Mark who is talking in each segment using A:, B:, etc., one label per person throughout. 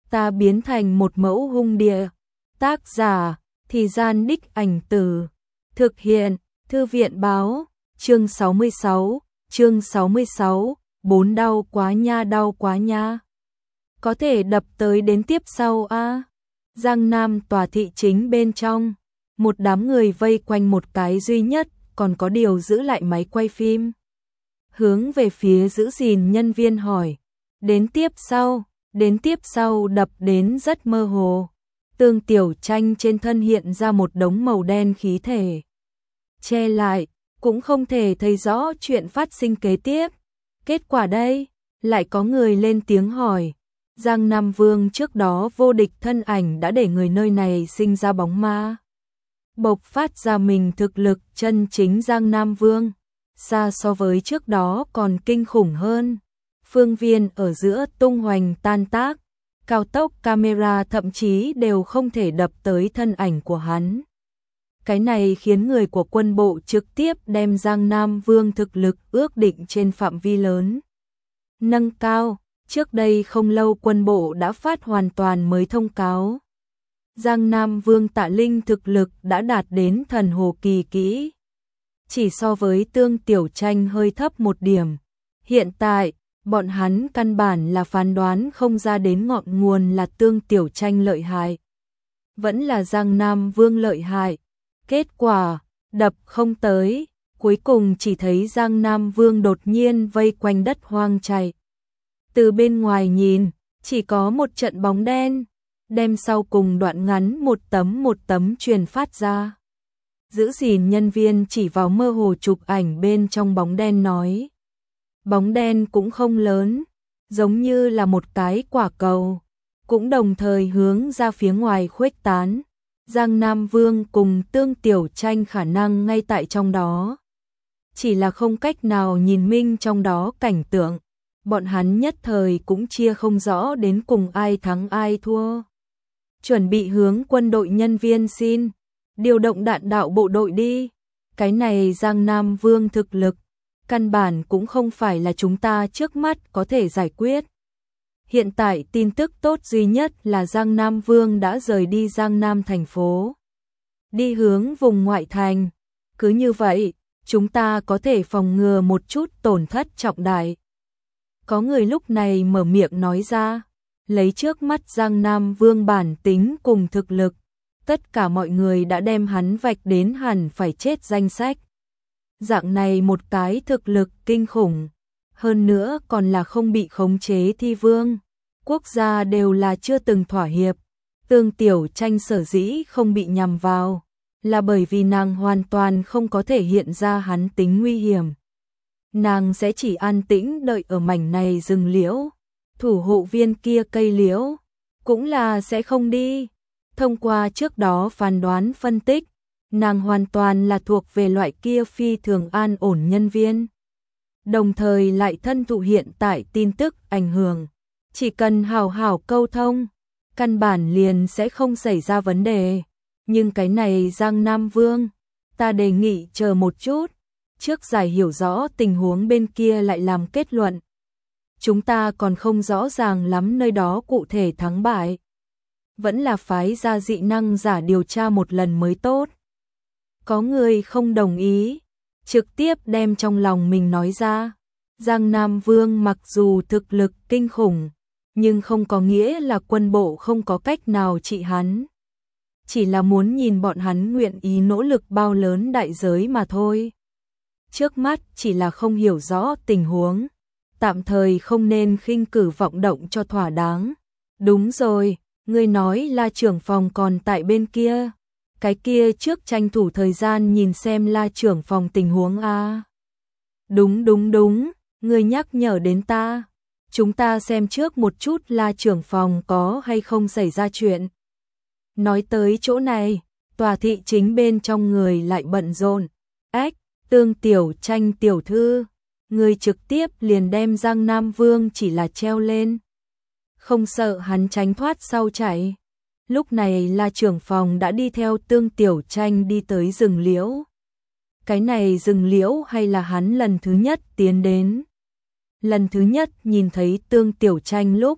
A: ta biến thành một mẫu hung địa. Tác giả, Thì Gian Đích Ảnh Từ. Thực hiện, Thư viện báo, chương 66, bốn đau quá nha. Có thể đập tới đến tiếp sau a. Giang Nam tòa thị chính bên trong, một đám người vây quanh một cái duy nhất, còn có điều giữ lại máy quay phim. Hướng về phía giữ gìn nhân viên hỏi, đến tiếp sau đập đến rất mơ hồ. Tương Tiểu Tranh trên thân hiện ra một đống màu đen khí thể. Che lại, cũng không thể thấy rõ chuyện phát sinh kế tiếp. Kết quả đây, lại có người lên tiếng hỏi. Giang Nam Vương trước đó vô địch thân ảnh đã để người nơi này sinh ra bóng ma. Bộc phát ra mình thực lực chân chính Giang Nam Vương, xa so với trước đó còn kinh khủng hơn. Phương viên ở giữa tung hoành tan tác, cao tốc camera thậm chí đều không thể đập tới thân ảnh của hắn. Cái này khiến người của quân bộ trực tiếp đem Giang Nam Vương thực lực ước định trên phạm vi lớn nâng cao. Trước đây không lâu quân bộ đã phát hoàn toàn mới thông cáo. Giang Nam Vương Tạ Linh thực lực đã đạt đến thần hồ kỳ kỹ. Chỉ so với Tương Tiểu Tranh hơi thấp một điểm. Hiện tại, bọn hắn căn bản là phán đoán không ra đến ngọn nguồn là Tương Tiểu Tranh lợi hại, vẫn là Giang Nam Vương lợi hại. Kết quả, đập không tới, cuối cùng chỉ thấy Giang Nam Vương đột nhiên vây quanh đất hoang chạy. Từ bên ngoài nhìn, chỉ có một trận bóng đen, đem sau cùng đoạn ngắn một tấm truyền phát ra. Giữ gìn nhân viên chỉ vào mơ hồ chụp ảnh bên trong bóng đen nói. Bóng đen cũng không lớn, giống như là một cái quả cầu, cũng đồng thời hướng ra phía ngoài khuếch tán. Giang Nam Vương cùng Tương Tiểu Tranh khả năng ngay tại trong đó. Chỉ là không cách nào nhìn minh trong đó cảnh tượng. Bọn hắn nhất thời cũng chia không rõ đến cùng ai thắng ai thua. Chuẩn bị hướng quân đội nhân viên xin, điều động đạn đạo bộ đội đi. Cái này Giang Nam Vương thực lực, căn bản cũng không phải là chúng ta trước mắt có thể giải quyết. Hiện tại tin tức tốt duy nhất là Giang Nam Vương đã rời đi Giang Nam thành phố, đi hướng vùng ngoại thành. Cứ như vậy, chúng ta có thể phòng ngừa một chút tổn thất trọng đại. Có người lúc này mở miệng nói ra, lấy trước mắt Giang Nam Vương bản tính cùng thực lực, tất cả mọi người đã đem hắn vạch đến hẳn phải chết danh sách. Dạng này một cái thực lực kinh khủng, hơn nữa còn là không bị khống chế thi vương, quốc gia đều là chưa từng thỏa hiệp. Tương Tiểu Tranh sở dĩ không bị nhằm vào, là bởi vì nàng hoàn toàn không có thể hiện ra hắn tính nguy hiểm. Nàng sẽ chỉ an tĩnh đợi ở mảnh này rừng liễu, thủ hộ viên kia cây liễu, cũng là sẽ không đi. Thông qua trước đó phán đoán phân tích, nàng hoàn toàn là thuộc về loại kia phi thường an ổn nhân viên. Đồng thời lại thân thụ hiện tại tin tức ảnh hưởng. Chỉ cần hào hào câu thông, căn bản liền sẽ không xảy ra vấn đề. Nhưng cái này Giang Nam Vương, ta đề nghị chờ một chút. Trước giải hiểu rõ tình huống bên kia lại làm kết luận. Chúng ta còn không rõ ràng lắm nơi đó cụ thể thắng bại. Vẫn là phái ra dị năng giả điều tra một lần mới tốt. Có người không đồng ý, trực tiếp đem trong lòng mình nói ra. Giang Nam Vương mặc dù thực lực kinh khủng, nhưng không có nghĩa là quân bộ không có cách nào trị hắn. Chỉ là muốn nhìn bọn hắn nguyện ý nỗ lực bao lớn đại giới mà thôi. Trước mắt chỉ là không hiểu rõ tình huống, tạm thời không nên khinh cử vọng động cho thỏa đáng. Đúng rồi, ngươi nói La trưởng phòng còn tại bên kia. Cái kia trước tranh thủ thời gian nhìn xem La trưởng phòng tình huống a. Đúng, ngươi nhắc nhở đến ta. Chúng ta xem trước một chút La trưởng phòng có hay không xảy ra chuyện. Nói tới chỗ này, tòa thị chính bên trong người lại bận rộn. Ách, Tương Tiểu Tranh tiểu thư, người trực tiếp liền đem Giang Nam Vương chỉ là treo lên. Không sợ hắn tránh thoát sau chạy. Lúc này là trưởng phòng đã đi theo Tương Tiểu Tranh đi tới rừng liễu. Cái này rừng liễu hay là hắn lần thứ nhất tiến đến. Lần thứ nhất nhìn thấy Tương Tiểu Tranh lúc,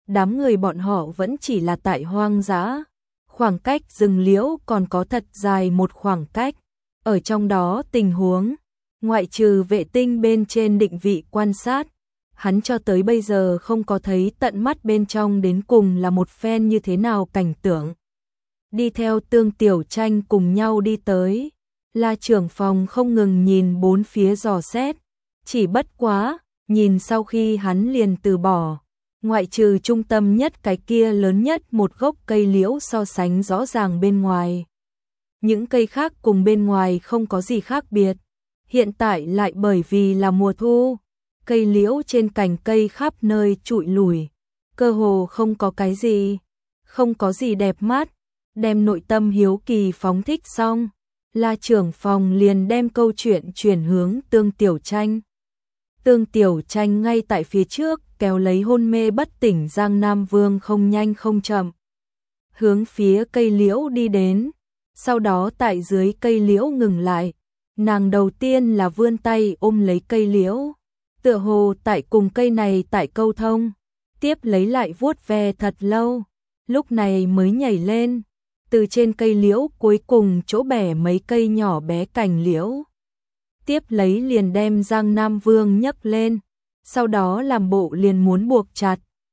A: đám người bọn họ vẫn chỉ là tại hoang dã. Khoảng cách rừng liễu còn có thật dài một khoảng cách. Ở trong đó tình huống, ngoại trừ vệ tinh bên trên định vị quan sát, hắn cho tới bây giờ không có thấy tận mắt bên trong đến cùng là một phen như thế nào cảnh tượng. Đi theo Tương Tiểu Tranh cùng nhau đi tới, La trưởng phòng không ngừng nhìn bốn phía dò xét, chỉ bất quá, nhìn sau khi hắn liền từ bỏ. Ngoại trừ trung tâm nhất cái kia lớn nhất một gốc cây liễu so sánh rõ ràng bên ngoài. Những cây khác cùng bên ngoài không có gì khác biệt. Hiện tại lại bởi vì là mùa thu, cây liễu trên cành cây khắp nơi trụi lủi, cơ hồ không có cái gì, không có gì đẹp mắt. Đem nội tâm hiếu kỳ phóng thích xong, La trưởng phòng liền đem câu chuyện chuyển hướng Tương Tiểu Tranh. Tương Tiểu Tranh ngay tại phía trước kéo lấy hôn mê bất tỉnh Giang Nam Vương không nhanh không chậm, hướng phía cây liễu đi đến, sau đó tại dưới cây liễu ngừng lại. Nàng đầu tiên là vươn tay ôm lấy cây liễu, tựa hồ tại cùng cây này tại câu thông, tiếp lấy lại vuốt ve thật lâu, lúc này mới nhảy lên, từ trên cây liễu cuối cùng chỗ bẻ mấy cây nhỏ bé cành liễu. Tiếp lấy liền đem Giang Nam Vương nhấc lên, sau đó làm bộ liền muốn buộc chặt.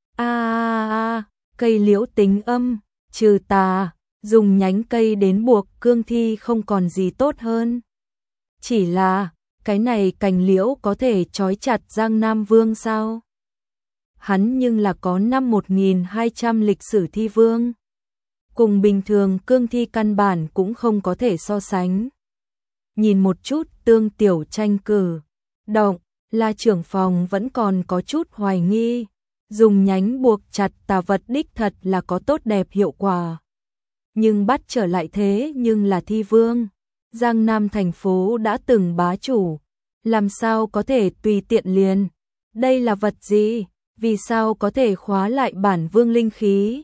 A: Cây liễu tính âm, trừ tà, dùng nhánh cây đến buộc cương thi không còn gì tốt hơn. Chỉ là, cái này cành liễu có thể trói chặt Giang Nam Vương sao? Hắn nhưng là có năm 1200 lịch sử thi vương. Cùng bình thường cương thi căn bản cũng không có thể so sánh. Nhìn một chút Tương Tiểu Tranh cử động, La trưởng phòng vẫn còn có chút hoài nghi. Dùng nhánh buộc chặt tà vật đích thật là có tốt đẹp hiệu quả. Nhưng bắt trở lại thế nhưng là thi vương. Giang Nam thành phố đã từng bá chủ, làm sao có thể tùy tiện liền? Đây là vật gì? Vì sao có thể khóa lại bản vương linh khí?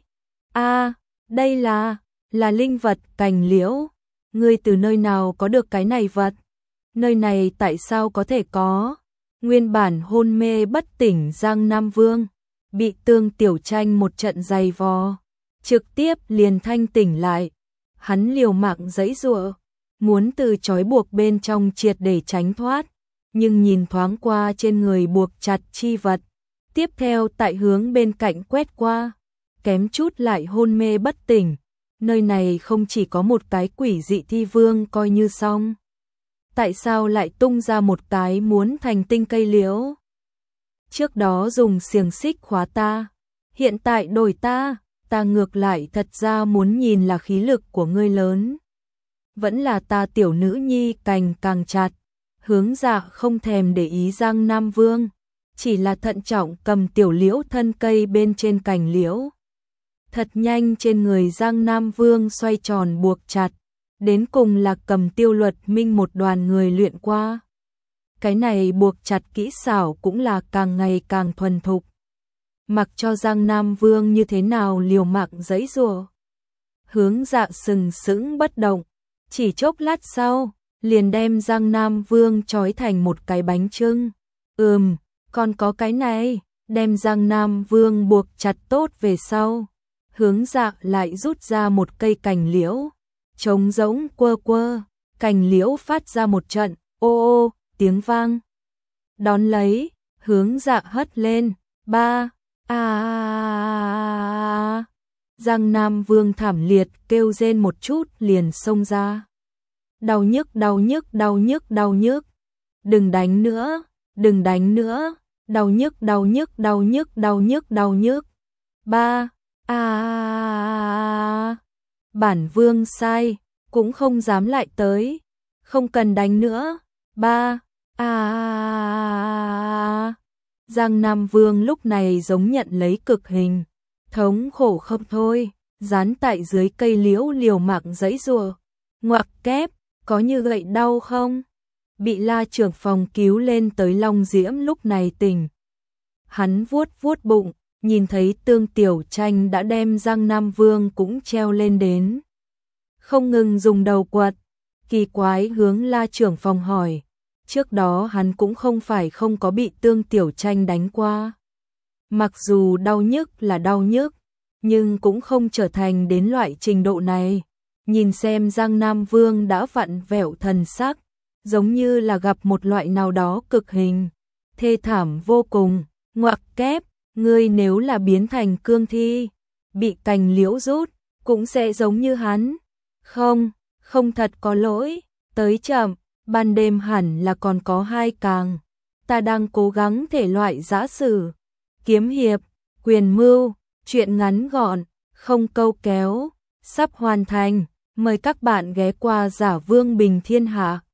A: Đây là linh vật cành liễu. Ngươi từ nơi nào có được cái này vật? Nơi này tại sao có thể có? Nguyên bản hôn mê bất tỉnh Giang Nam Vương, bị Tương Tiểu Tranh một trận giày vò, trực tiếp liền thanh tỉnh lại. Hắn liều mạng giãy giụa, muốn từ trói buộc bên trong triệt để tránh thoát, nhưng nhìn thoáng qua trên người buộc chặt chi vật, tiếp theo tại hướng bên cạnh quét qua, kém chút lại hôn mê bất tỉnh. Nơi này không chỉ có một cái quỷ dị thi vương coi như xong. Tại sao lại tung ra một cái muốn thành tinh cây liễu? Trước đó dùng xiềng xích khóa ta, hiện tại đổi ta ngược lại thật ra muốn nhìn là khí lực của ngươi lớn. Vẫn là ta tiểu nữ nhi cành càng chặt. Hướng Dạ không thèm để ý Giang Nam Vương, chỉ là thận trọng cầm tiểu liễu thân cây bên trên cành liễu. Thật nhanh trên người Giang Nam Vương xoay tròn buộc chặt, đến cùng là cầm Tiêu Luật Minh một đoàn người luyện qua. Cái này buộc chặt kỹ xảo cũng là càng ngày càng thuần thục. Mặc cho Giang Nam Vương như thế nào liều mạng giãy giụa, Hướng Dạ sừng sững bất động, chỉ chốc lát sau, liền đem Giang Nam Vương trói thành một cái bánh chưng. Còn có cái này, đem Giang Nam Vương buộc chặt tốt về sau. Hướng Dạ lại rút ra một cây cành liễu, trống rỗng quơ quơ, cành liễu phát ra một trận ô ô tiếng vang. Đón lấy, Hướng Dạ hất lên, Giang Nam Vương thảm liệt kêu rên một chút liền xông ra. Đau nhức, đau nhức, đau nhức, đau nhức. Đừng đánh nữa, đừng đánh nữa. Đau nhức, đau nhức, đau nhức, đau nhức, đau nhức. Bản vương sai, cũng không dám lại tới. Không cần đánh nữa. Giang Nam Vương lúc này giống nhận lấy cực hình. Thống khổ không thôi, dán tại dưới cây liễu liều mạng giãy giụa. Ngoặc kép, có như gậy đau không? Bị La trưởng phòng cứu lên tới Long Diễm lúc này tỉnh. Hắn vuốt vuốt bụng, nhìn thấy Tương Tiểu Tranh đã đem Giang Nam Vương cũng treo lên đến. Không ngừng dùng đầu quật, kỳ quái hướng La trưởng phòng hỏi. Trước đó hắn cũng không phải không có bị Tương Tiểu Tranh đánh qua. Mặc dù đau nhức là đau nhức, nhưng cũng không trở thành đến loại trình độ này. Nhìn xem Giang Nam Vương đã vặn vẹo thần sắc, giống như là gặp một loại nào đó cực hình, thê thảm vô cùng. Ngoặc kép, ngươi nếu là biến thành cương thi, bị cành liễu rút, cũng sẽ giống như hắn. Không, không thật có lỗi, tới chậm, ban đêm hẳn là còn có 2 càng. Ta đang cố gắng thể loại giã sử, kiếm hiệp, quyền mưu, chuyện ngắn gọn, không câu kéo, sắp hoàn thành. Mời các bạn ghé qua Giả Vương Bình Thiên Hạ.